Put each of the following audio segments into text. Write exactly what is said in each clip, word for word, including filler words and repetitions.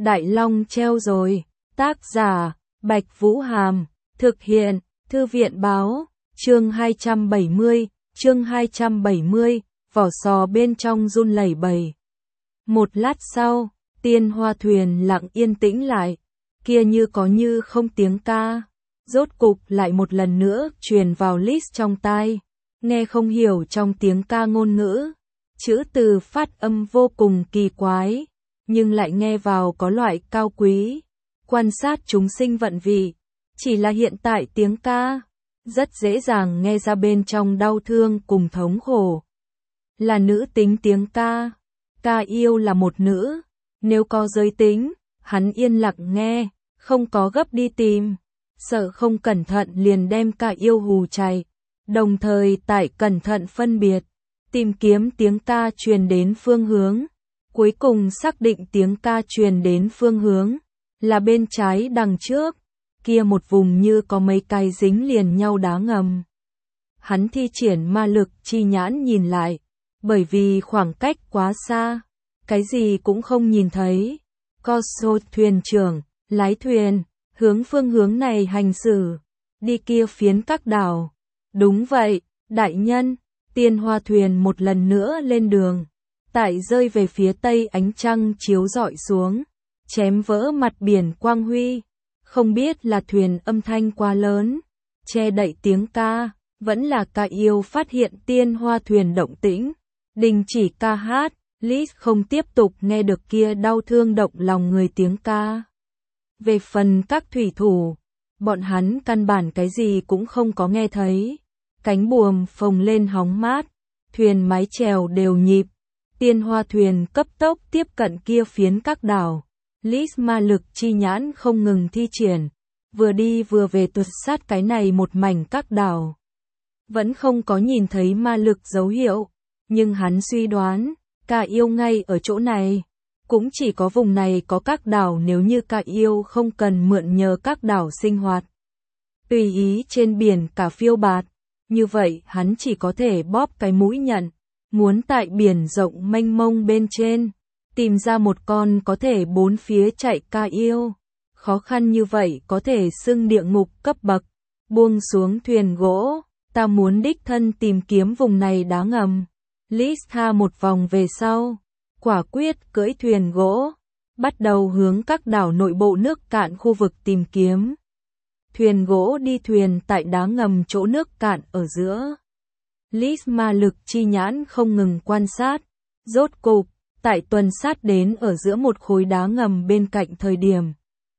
Đại Long treo rồi. Tác giả, Bạch Vũ Hàm. Thực hiện, Thư viện báo. Chương hai trăm bảy mươi, chương hai trăm bảy mươi, vỏ sò bên trong run lẩy bẩy. Một lát sau, Tiên Hoa thuyền lặng yên tĩnh lại, kia như có như không tiếng ca, rốt cục lại một lần nữa truyền vào Liz trong tai, nghe không hiểu trong tiếng ca ngôn ngữ, chữ từ phát âm vô cùng kỳ quái, nhưng lại nghe vào có loại cao quý, quan sát chúng sinh vận vị, chỉ là hiện tại tiếng ca, rất dễ dàng nghe ra bên trong đau thương cùng thống khổ. Là nữ tính tiếng ca, ca yêu là một nữ, nếu có giới tính, hắn yên lặng nghe, không có gấp đi tìm, sợ không cẩn thận liền đem ca yêu hù chạy, đồng thời tại cẩn thận phân biệt, tìm kiếm tiếng ca truyền đến phương hướng, cuối cùng xác định tiếng ca truyền đến phương hướng, là bên trái đằng trước, kia một vùng như có mấy cái dính liền nhau đá ngầm. Hắn thi triển ma lực chi nhãn nhìn lại, bởi vì khoảng cách quá xa, cái gì cũng không nhìn thấy. Corso thuyền trưởng, lái thuyền, hướng phương hướng này hành xử, đi kia phiến các đảo. Đúng vậy, đại nhân, Tiên Hoa thuyền một lần nữa lên đường, tại rơi về phía tây ánh trăng chiếu rọi xuống, chém vỡ mặt biển quang huy. Không biết là thuyền âm thanh quá lớn, che đậy tiếng ca, vẫn là ca yêu phát hiện Tiên Hoa thuyền động tĩnh, đình chỉ ca hát, Liz không tiếp tục nghe được kia đau thương động lòng người tiếng ca. Về phần các thủy thủ, bọn hắn căn bản cái gì cũng không có nghe thấy, cánh buồm phồng lên hóng mát, thuyền mái chèo đều nhịp, Tiên Hoa thuyền cấp tốc tiếp cận kia phiến các đảo. Liz ma lực chi nhãn không ngừng thi triển, vừa đi vừa về tuột sát cái này một mảnh các đảo. Vẫn không có nhìn thấy ma lực dấu hiệu, nhưng hắn suy đoán, ca yêu ngay ở chỗ này. Cũng chỉ có vùng này có các đảo, nếu như ca yêu không cần mượn nhờ các đảo sinh hoạt. Tùy ý trên biển cả phiêu bạt, như vậy hắn chỉ có thể bóp cái mũi nhận, muốn tại biển rộng mênh mông bên trên. Tìm ra một con có thể bốn phía chạy ca yêu, khó khăn như vậy có thể xưng địa ngục cấp bậc, buông xuống thuyền gỗ, ta muốn đích thân tìm kiếm vùng này đá ngầm. Liz tha một vòng về sau, quả quyết cưỡi thuyền gỗ, bắt đầu hướng các đảo nội bộ nước cạn khu vực tìm kiếm. Thuyền gỗ đi thuyền tại đá ngầm chỗ nước cạn ở giữa. Liz ma lực chi nhãn không ngừng quan sát, rốt cục tại tuần sát đến ở giữa một khối đá ngầm bên cạnh thời điểm.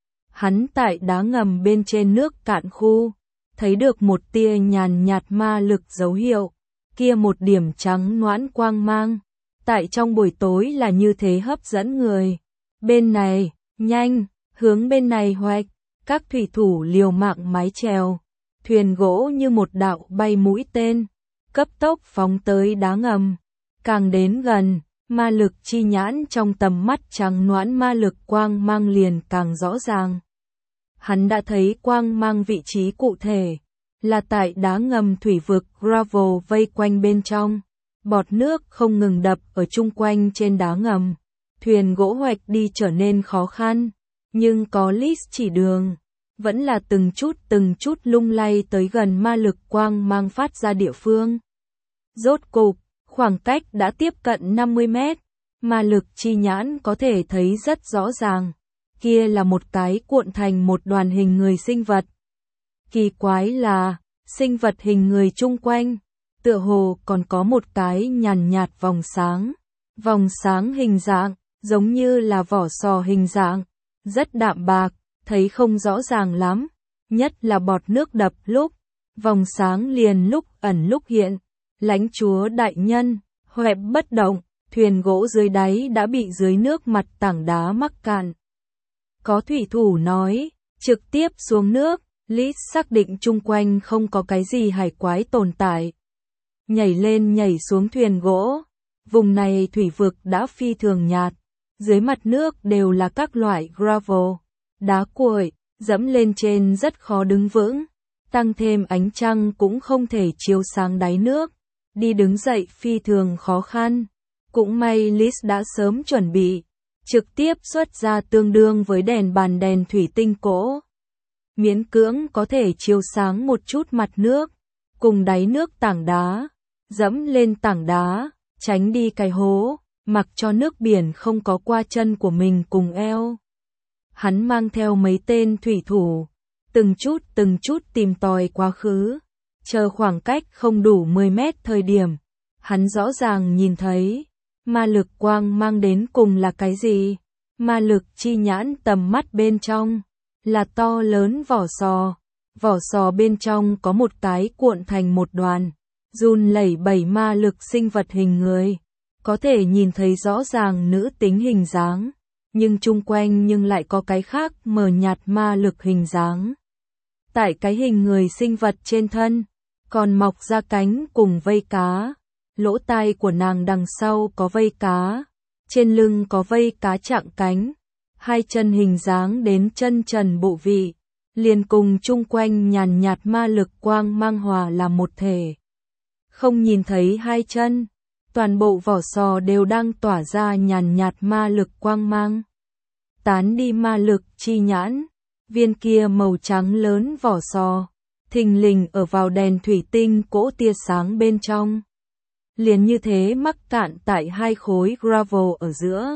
Hắn tại đá ngầm bên trên nước cạn khu, thấy được một tia nhàn nhạt ma lực dấu hiệu, kia một điểm trắng noãn quang mang, tại trong buổi tối là như thế hấp dẫn người. Bên này, nhanh, hướng bên này hoạch, các thủy thủ liều mạng mái chèo, thuyền gỗ như một đạo bay mũi tên, cấp tốc phóng tới đá ngầm, càng đến gần. Ma lực chi nhãn trong tầm mắt trắng noãn ma lực quang mang liền càng rõ ràng. Hắn đã thấy quang mang vị trí cụ thể, là tại đá ngầm thủy vực gravel vây quanh bên trong. Bọt nước không ngừng đập ở chung quanh trên đá ngầm. Thuyền gỗ hoạch đi trở nên khó khăn, nhưng có Liz chỉ đường, vẫn là từng chút từng chút lung lay tới gần ma lực quang mang phát ra địa phương. Rốt cục, khoảng cách đã tiếp cận năm mươi mét, ma lực chi nhãn có thể thấy rất rõ ràng, kia là một cái cuộn thành một đoàn hình người sinh vật. Kỳ quái là, sinh vật hình người chung quanh, tựa hồ còn có một cái nhàn nhạt vòng sáng, vòng sáng hình dạng, giống như là vỏ sò hình dạng, rất đạm bạc, thấy không rõ ràng lắm, nhất là bọt nước đập lúc, vòng sáng liền lúc ẩn lúc hiện. Lãnh chúa đại nhân, hoẹp bất động, thuyền gỗ dưới đáy đã bị dưới nước mặt tảng đá mắc cạn. Có thủy thủ nói, trực tiếp xuống nước, Liz xác định chung quanh không có cái gì hải quái tồn tại. Nhảy lên nhảy xuống thuyền gỗ, vùng này thủy vực đã phi thường nhạt, dưới mặt nước đều là các loại gravel, đá cuội, dẫm lên trên rất khó đứng vững, tăng thêm ánh trăng cũng không thể chiếu sáng đáy nước. Đi đứng dậy phi thường khó khăn, cũng may Liz đã sớm chuẩn bị, trực tiếp xuất ra tương đương với đèn bàn đèn thủy tinh cỗ. Miễn cưỡng có thể chiếu sáng một chút mặt nước, cùng đáy nước tảng đá, dẫm lên tảng đá, tránh đi cái hố, mặc cho nước biển không có qua chân của mình cùng eo. Hắn mang theo mấy tên thủy thủ, từng chút từng chút tìm tòi quá khứ, chờ khoảng cách không đủ mười mét thời điểm, hắn rõ ràng nhìn thấy, ma lực quang mang đến cùng là cái gì? Ma lực chi nhãn tầm mắt bên trong, là to lớn vỏ sò, vỏ sò bên trong có một cái cuộn thành một đoàn, run lẩy bẩy ma lực sinh vật hình người, có thể nhìn thấy rõ ràng nữ tính hình dáng, nhưng chung quanh nhưng lại có cái khác mờ nhạt ma lực hình dáng. Tại cái hình người sinh vật trên thân, còn mọc ra cánh cùng vây cá, lỗ tai của nàng đằng sau có vây cá, trên lưng có vây cá chạm cánh, hai chân hình dáng đến chân trần bộ vị, liền cùng chung quanh nhàn nhạt ma lực quang mang hòa là một thể. Không nhìn thấy hai chân, toàn bộ vỏ sò đều đang tỏa ra nhàn nhạt ma lực quang mang. Tán đi ma lực chi nhãn, viên kia màu trắng lớn vỏ sò, thình lình ở vào đèn thủy tinh cỗ tia sáng bên trong. Liền như thế mắc cạn tại hai khối gravel ở giữa.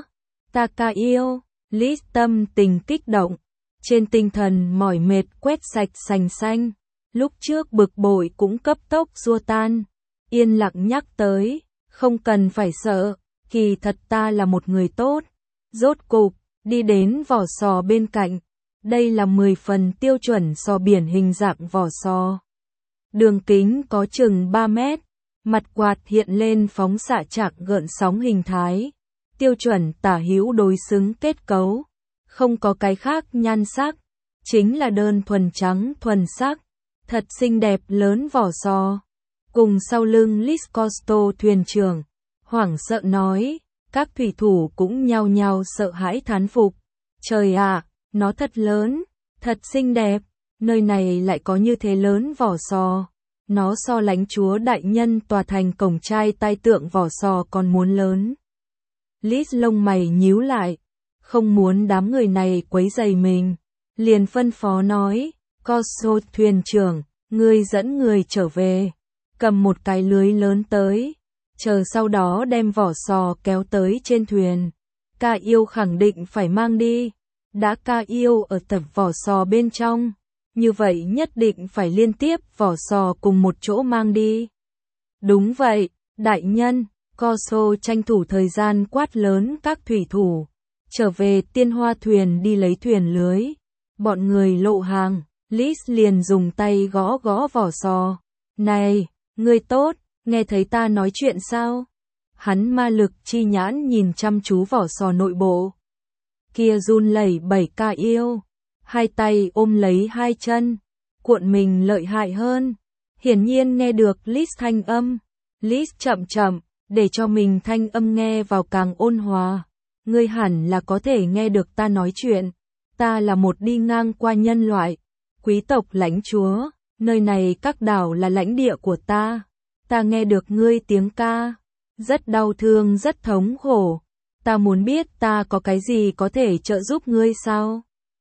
Takao, Liz tâm tình kích động, trên tinh thần mỏi mệt quét sạch sành xanh, lúc trước bực bội cũng cấp tốc xua tan, yên lặng nhắc tới, không cần phải sợ, kỳ thật ta là một người tốt. Rốt cục, đi đến vỏ sò bên cạnh, đây là mười phần tiêu chuẩn sò biển hình dạng vỏ sò. Đường kính có chừng ba mét, mặt quạt hiện lên phóng xạ chạc gợn sóng hình thái, tiêu chuẩn tả hữu đối xứng kết cấu, không có cái khác nhan sắc, chính là đơn thuần trắng thuần sắc, thật xinh đẹp lớn vỏ sò. Cùng sau lưng Liz Costo thuyền trưởng, hoảng sợ nói, các thủy thủ cũng nhao nhao sợ hãi thán phục. Trời ạ, nó thật lớn, thật xinh đẹp, nơi này lại có như thế lớn vỏ sò. Nó so lãnh chúa đại nhân tòa thành cổng trai tai tượng vỏ sò còn muốn lớn. Liz lông mày nhíu lại, không muốn đám người này quấy rầy mình, liền phân phó nói, Costo thuyền trưởng, ngươi dẫn người trở về, cầm một cái lưới lớn tới, chờ sau đó đem vỏ sò kéo tới trên thuyền. Ca yêu khẳng định phải mang đi, đã ca yêu ở tập vỏ sò bên trong, như vậy nhất định phải liên tiếp vỏ sò cùng một chỗ mang đi. Đúng vậy, đại nhân, Costo tranh thủ thời gian quát lớn các thủy thủ, trở về tiên hoa thuyền đi lấy thuyền lưới. Bọn người lộ hàng, Liz liền dùng tay gõ gõ vỏ sò. Này, ngươi tốt, nghe thấy ta nói chuyện sao? Hắn ma lực chi nhãn nhìn chăm chú vỏ sò nội bộ. Kia run lẩy bẩy ca yêu, hai tay ôm lấy hai chân, cuộn mình lợi hại hơn. Hiển nhiên nghe được Liz thanh âm. Liz chậm chậm, để cho mình thanh âm nghe vào càng ôn hòa. Ngươi hẳn là có thể nghe được ta nói chuyện. Ta là một đi ngang qua nhân loại, quý tộc lãnh chúa, nơi này các đảo là lãnh địa của ta. Ta nghe được ngươi tiếng ca, rất đau thương rất thống khổ. Ta muốn biết ta có cái gì có thể trợ giúp ngươi sao?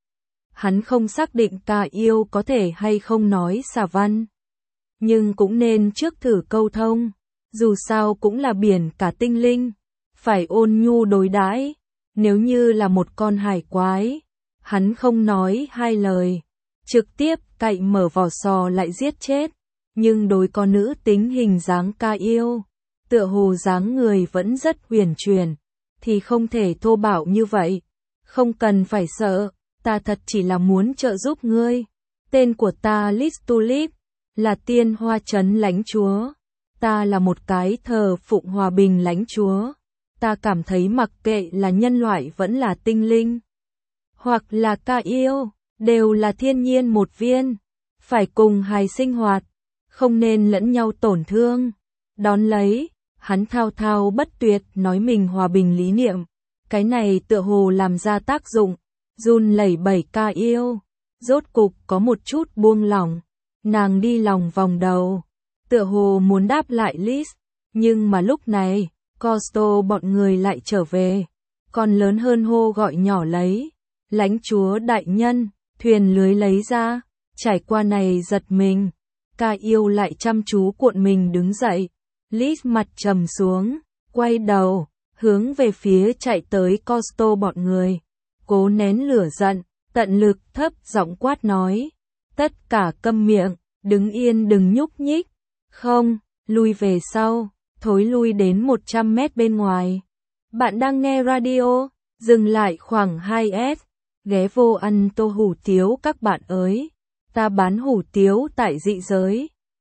Hắn không xác định ca yêu có thể hay không nói xà văn, nhưng cũng nên trước thử câu thông, dù sao cũng là biển cả tinh linh, phải ôn nhu đối đãi. Nếu như là một con hải quái, hắn không nói hai lời, trực tiếp cậy mở vỏ sò lại giết chết. Nhưng đối con nữ tính hình dáng ca yêu, tựa hồ dáng người vẫn rất huyền chuyển, thì không thể thô bạo như vậy. Không cần phải sợ, ta thật chỉ là muốn trợ giúp ngươi. Tên của ta Liz Tulip, là tiên hoa trấn lãnh chúa. Ta là một cái thờ phụng hòa bình lãnh chúa. Ta cảm thấy mặc kệ là nhân loại vẫn là tinh linh, hoặc là ca yêu, đều là thiên nhiên một viên, phải cùng hài sinh hoạt, không nên lẫn nhau tổn thương. Đón lấy, hắn thao thao bất tuyệt nói mình hòa bình lý niệm, cái này tựa hồ làm ra tác dụng, run lẩy bẩy ca yêu, rốt cục có một chút buông lỏng, nàng đi lòng vòng đầu, tựa hồ muốn đáp lại Liz, nhưng mà lúc này, Costo bọn người lại trở về, còn lớn hơn hô gọi nhỏ lấy. Lãnh chúa đại nhân, thuyền lưới lấy ra, trải qua này giật mình. Ca yêu lại chăm chú cuộn mình đứng dậy. Liz mặt trầm xuống, quay đầu, hướng về phía chạy tới Costo bọn người. Cố nén lửa giận, tận lực thấp giọng quát nói. Tất cả câm miệng, đứng yên đừng nhúc nhích. Không, lui về sau, thối lui đến một trăm mét bên ngoài. Bạn đang nghe radio, dừng lại khoảng hai S. Ghé vô ăn tô hủ tiếu các bạn ơi. Ta bán hủ tiếu tại dị giới.